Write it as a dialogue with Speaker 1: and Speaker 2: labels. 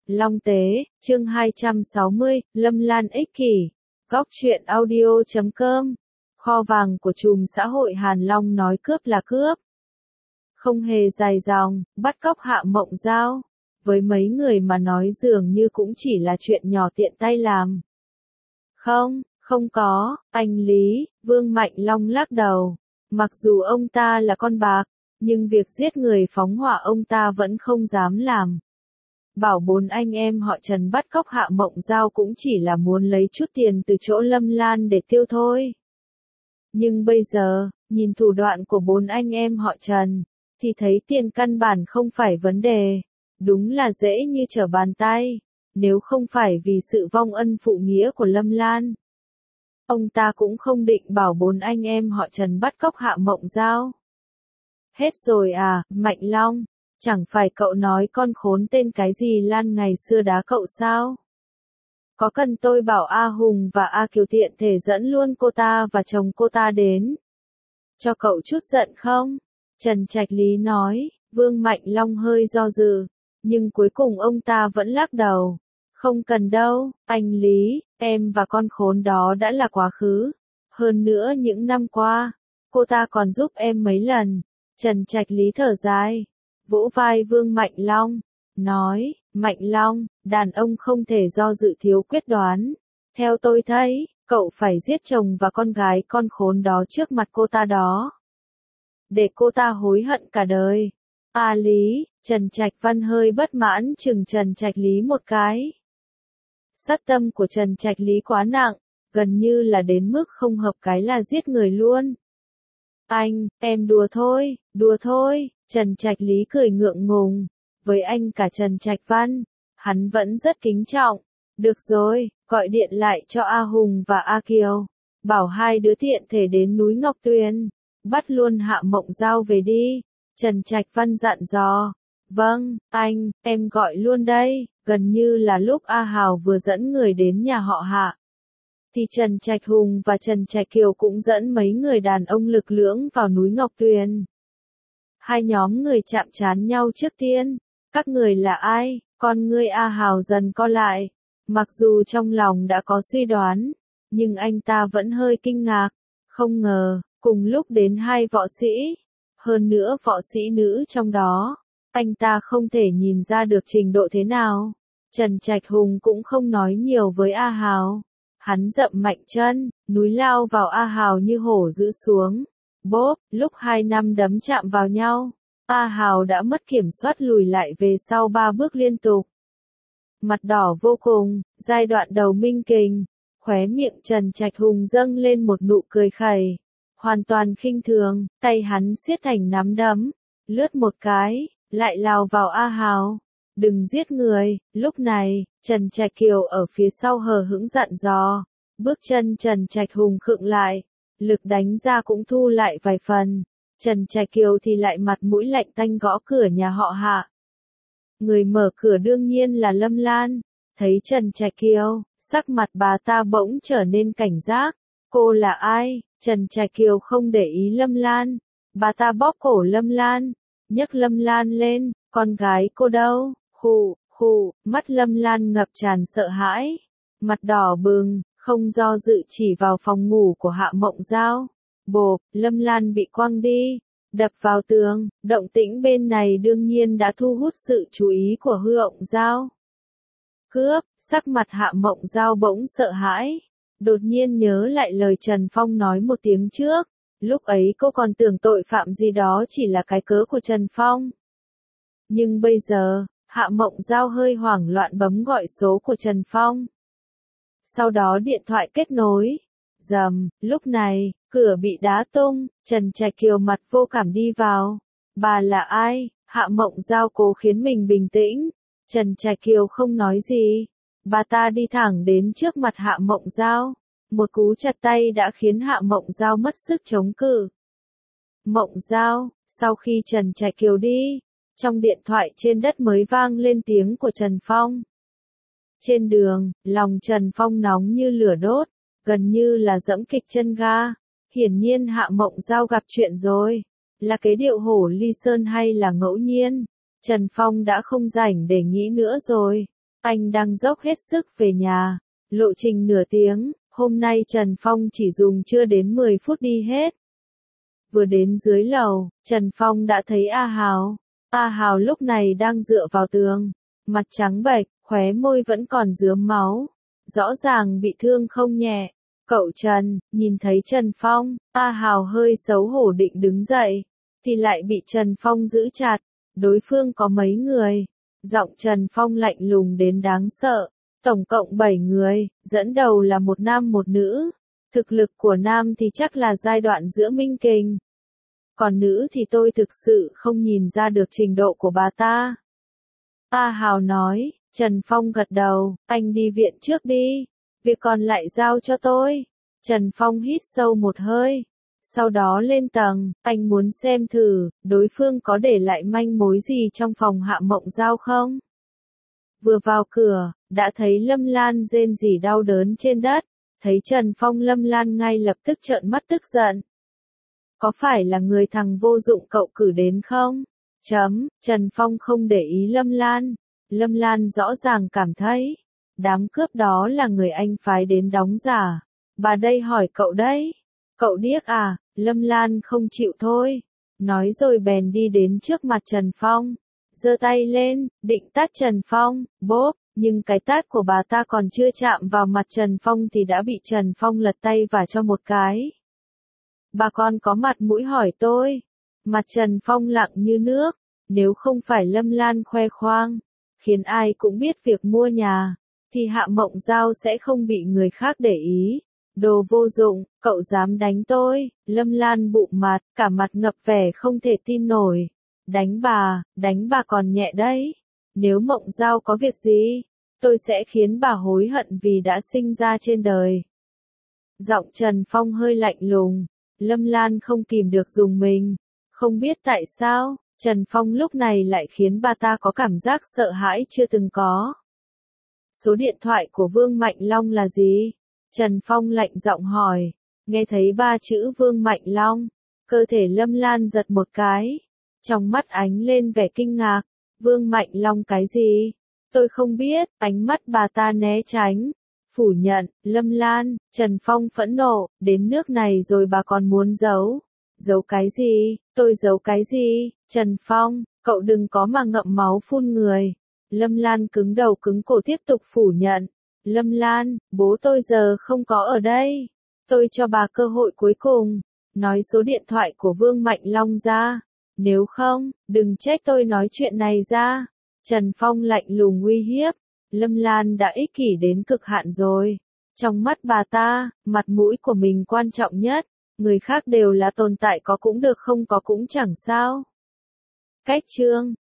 Speaker 1: Long Tế, chương 260, Lâm Lan ích kỷ. Góc truyện audio.com. Kho vàng của trùm xã hội Hàn Long nói cướp là cướp. Không hề dài dòng, bắt cóc Hạ Mộng Giao. Với mấy người mà nói dường như cũng chỉ là chuyện nhỏ tiện tay làm. Không có, anh Lý, Vương Mạnh Long lắc đầu. Mặc dù ông ta là con bạc, nhưng việc giết người phóng hỏa ông ta vẫn không dám làm. Bảo 4 anh em họ Trần bắt cóc Hạ Mộng Giao cũng chỉ là muốn lấy chút tiền từ chỗ Lâm Lan để tiêu thôi. Nhưng bây giờ, nhìn thủ đoạn của 4 anh em họ Trần, thì thấy tiền căn bản không phải vấn đề. Đúng là dễ như trở bàn tay, nếu không phải vì sự vong ân phụ nghĩa của Lâm Lan. Ông ta cũng không định bảo 4 anh em họ Trần bắt cóc Hạ Mộng Giao. Hết rồi à, Mạnh Long, chẳng phải cậu nói con khốn tên cái gì Lan ngày xưa đá cậu sao? Có cần tôi bảo A Hùng và A Kiều tiện thể dẫn luôn cô ta và chồng cô ta đến cho cậu chút giận không? Trần Trạch Lý nói. Vương Mạnh Long hơi do dự, nhưng cuối cùng ông ta vẫn lắc đầu. Không cần đâu, anh Lý, em và con khốn đó đã là quá khứ. Hơn nữa những năm qua, cô ta còn giúp em mấy lần. Trần Trạch Lý thở dài, vỗ vai Vương Mạnh Long, nói, Mạnh Long, đàn ông không thể do dự thiếu quyết đoán. Theo tôi thấy, cậu phải giết chồng và con gái con khốn đó trước mặt cô ta đó. Để cô ta hối hận cả đời. À Lý, Trần Trạch Văn hơi bất mãn chừng Trần Trạch Lý một cái. Sát tâm của Trần Trạch Lý quá nặng, gần như là đến mức không hợp cái là giết người luôn. Anh, em đùa thôi, Trần Trạch Lý cười ngượng ngùng. Với anh cả Trần Trạch Văn, hắn vẫn rất kính trọng. Được rồi, gọi điện lại cho A Hùng và A Kiều. Bảo hai đứa tiện thể đến núi Ngọc Tuyền. Bắt luôn Hạ Mộng Giao về đi. Trần Trạch Văn dặn dò. Vâng, anh, em gọi luôn đây. Gần như là lúc A Hào vừa dẫn người đến nhà họ Hạ, thì Trần Trạch Hùng và Trần Trạch Kiều cũng dẫn mấy người đàn ông lực lưỡng vào núi Ngọc Tuyền. Hai nhóm người chạm trán nhau trước tiên. Các người là ai? Con ngươi A Hào dần co lại. Mặc dù trong lòng đã có suy đoán, nhưng anh ta vẫn hơi kinh ngạc. Không ngờ, cùng lúc đến hai võ sĩ. Hơn nữa võ sĩ nữ trong đó. Anh ta không thể nhìn ra được trình độ thế nào. Trần Trạch Hùng cũng không nói nhiều với A Hào. Hắn dậm mạnh chân, núi lao vào A Hào như hổ dữ xuống. Bốp, lúc hai năm đấm chạm vào nhau, A Hào đã mất kiểm soát lùi lại về sau 3 bước liên tục. Mặt đỏ vô cùng, giai đoạn đầu minh kình, khóe miệng Trần Trạch Hùng dâng lên một nụ cười khẩy. Hoàn toàn khinh thường, tay hắn siết thành nắm đấm, lướt một cái, lại lao vào A Hào. Đừng giết người. Lúc này, Trần Trạch Kiều ở phía sau hờ hững dặn dò. Bước chân Trần Trạch Hùng khựng lại, lực đánh ra cũng thu lại vài phần. Trần Trạch Kiều thì lại mặt mũi lạnh tanh gõ cửa nhà họ Hạ. Người mở cửa đương nhiên là Lâm Lan. Thấy Trần Trạch Kiều, sắc mặt bà ta bỗng trở nên cảnh giác. Cô là ai? Trần Trạch Kiều không để ý Lâm Lan. Bà ta bóp cổ Lâm Lan, nhấc Lâm Lan lên. Con gái cô đâu? Khụ, mắt Lâm Lan ngập tràn sợ hãi. Mặt đỏ bừng, không do dự chỉ vào phòng ngủ của Hạ Mộng Giao. Bộp, Lâm Lan bị quăng đi, đập vào tường. Động tĩnh bên này đương nhiên đã thu hút sự chú ý của Hư Mộng Giao. Cướp, sắc mặt Hạ Mộng Giao bỗng sợ hãi. Đột nhiên nhớ lại lời Trần Phong nói một tiếng trước. Lúc ấy cô còn tưởng tội phạm gì đó chỉ là cái cớ của Trần Phong. Nhưng bây giờ, Hạ Mộng Giao hơi hoảng loạn bấm gọi số của Trần Phong. Sau đó điện thoại kết nối. Rầm, lúc này, cửa bị đá tung, Trần Trạch Kiều mặt vô cảm đi vào. Bà là ai? Hạ Mộng Giao cố khiến mình bình tĩnh. Trần Trạch Kiều không nói gì. Bà ta đi thẳng đến trước mặt Hạ Mộng Giao. Một cú chặt tay đã khiến Hạ Mộng Giao mất sức chống cự. Mộng Giao, sau khi Trần Trạch Kiều đi, trong điện thoại trên đất mới vang lên tiếng của Trần Phong. Trên đường, lòng Trần Phong nóng như lửa đốt, gần như là giẫm kịch chân ga. Hiển nhiên Hạ Mộng Giao gặp chuyện rồi. Là cái điệu hổ ly sơn hay là ngẫu nhiên? Trần Phong đã không rảnh để nghĩ nữa rồi. Anh đang dốc hết sức về nhà. Lộ trình nửa tiếng, hôm nay Trần Phong chỉ dùng chưa đến 10 phút đi hết. Vừa đến dưới lầu, Trần Phong đã thấy A Hào. A Hào lúc này đang dựa vào tường, mặt trắng bệch, khóe môi vẫn còn rướm máu. Rõ ràng bị thương không nhẹ. Cậu Trần, nhìn thấy Trần Phong, A Hào hơi xấu hổ định đứng dậy, thì lại bị Trần Phong giữ chặt. Đối phương có mấy người? Giọng Trần Phong lạnh lùng đến đáng sợ. Tổng cộng 7 người, dẫn đầu là một nam một nữ. Thực lực của nam thì chắc là giai đoạn giữa minh kình. Còn nữ thì tôi thực sự không nhìn ra được trình độ của bà ta. A Hào nói. Trần Phong gật đầu, anh đi viện trước đi. Việc còn lại giao cho tôi. Trần Phong hít sâu một hơi. Sau đó lên tầng, anh muốn xem thử, đối phương có để lại manh mối gì trong phòng Hạ Mộng Giao không? Vừa vào cửa, đã thấy Lâm Lan rên rỉ đau đớn trên đất. Thấy Trần Phong Lâm Lan ngay lập tức trợn mắt tức giận. Có phải là người thằng vô dụng cậu cử đến không? Trần Phong không để ý Lâm Lan. Lâm Lan rõ ràng cảm thấy, đám cướp đó là người anh phái đến đóng giả. Bà đây hỏi cậu đấy. Cậu điếc à? Lâm Lan không chịu thôi. Nói rồi bèn đi đến trước mặt Trần Phong. Giơ tay lên, định tát Trần Phong, bốp, nhưng cái tát của bà ta còn chưa chạm vào mặt Trần Phong thì đã bị Trần Phong lật tay vả cho một cái. Bà con có mặt mũi hỏi tôi. Mặt Trần Phong lặng như nước. Nếu không phải Lâm Lan khoe khoang, khiến ai cũng biết việc mua nhà, thì Hạ Mộng Giao sẽ không bị người khác để ý. Đồ vô dụng, cậu dám đánh tôi? Lâm Lan bụng mặt, cả mặt ngập vẻ không thể tin nổi. Đánh bà còn nhẹ đấy. Nếu Mộng Giao có việc gì, tôi sẽ khiến bà hối hận vì đã sinh ra trên đời. Giọng Trần Phong hơi lạnh lùng. Lâm Lan không kìm được rùng mình. Không biết tại sao, Trần Phong lúc này lại khiến bà ta có cảm giác sợ hãi chưa từng có. Số điện thoại của Vương Mạnh Long là gì? Trần Phong lạnh giọng hỏi. Nghe thấy 3 chữ Vương Mạnh Long, cơ thể Lâm Lan giật một cái. Trong mắt ánh lên vẻ kinh ngạc. Vương Mạnh Long cái gì? Tôi không biết. Ánh mắt bà ta né tránh. Phủ nhận. Lâm Lan, Trần Phong phẫn nộ. Đến nước này rồi bà còn muốn giấu. Giấu cái gì? Tôi giấu cái gì? Trần Phong, cậu đừng có mà ngậm máu phun người. Lâm Lan cứng đầu cứng cổ tiếp tục phủ nhận. Lâm Lan, bố tôi giờ không có ở đây. Tôi cho bà cơ hội cuối cùng. Nói số điện thoại của Vương Mạnh Long ra. Nếu không, đừng trách tôi nói chuyện này ra. Trần Phong lạnh lùng uy hiếp. Lâm Lan đã ích kỷ đến cực hạn rồi. Trong mắt bà ta, mặt mũi của mình quan trọng nhất. Người khác đều là tồn tại có cũng được không có cũng chẳng sao. Cách chương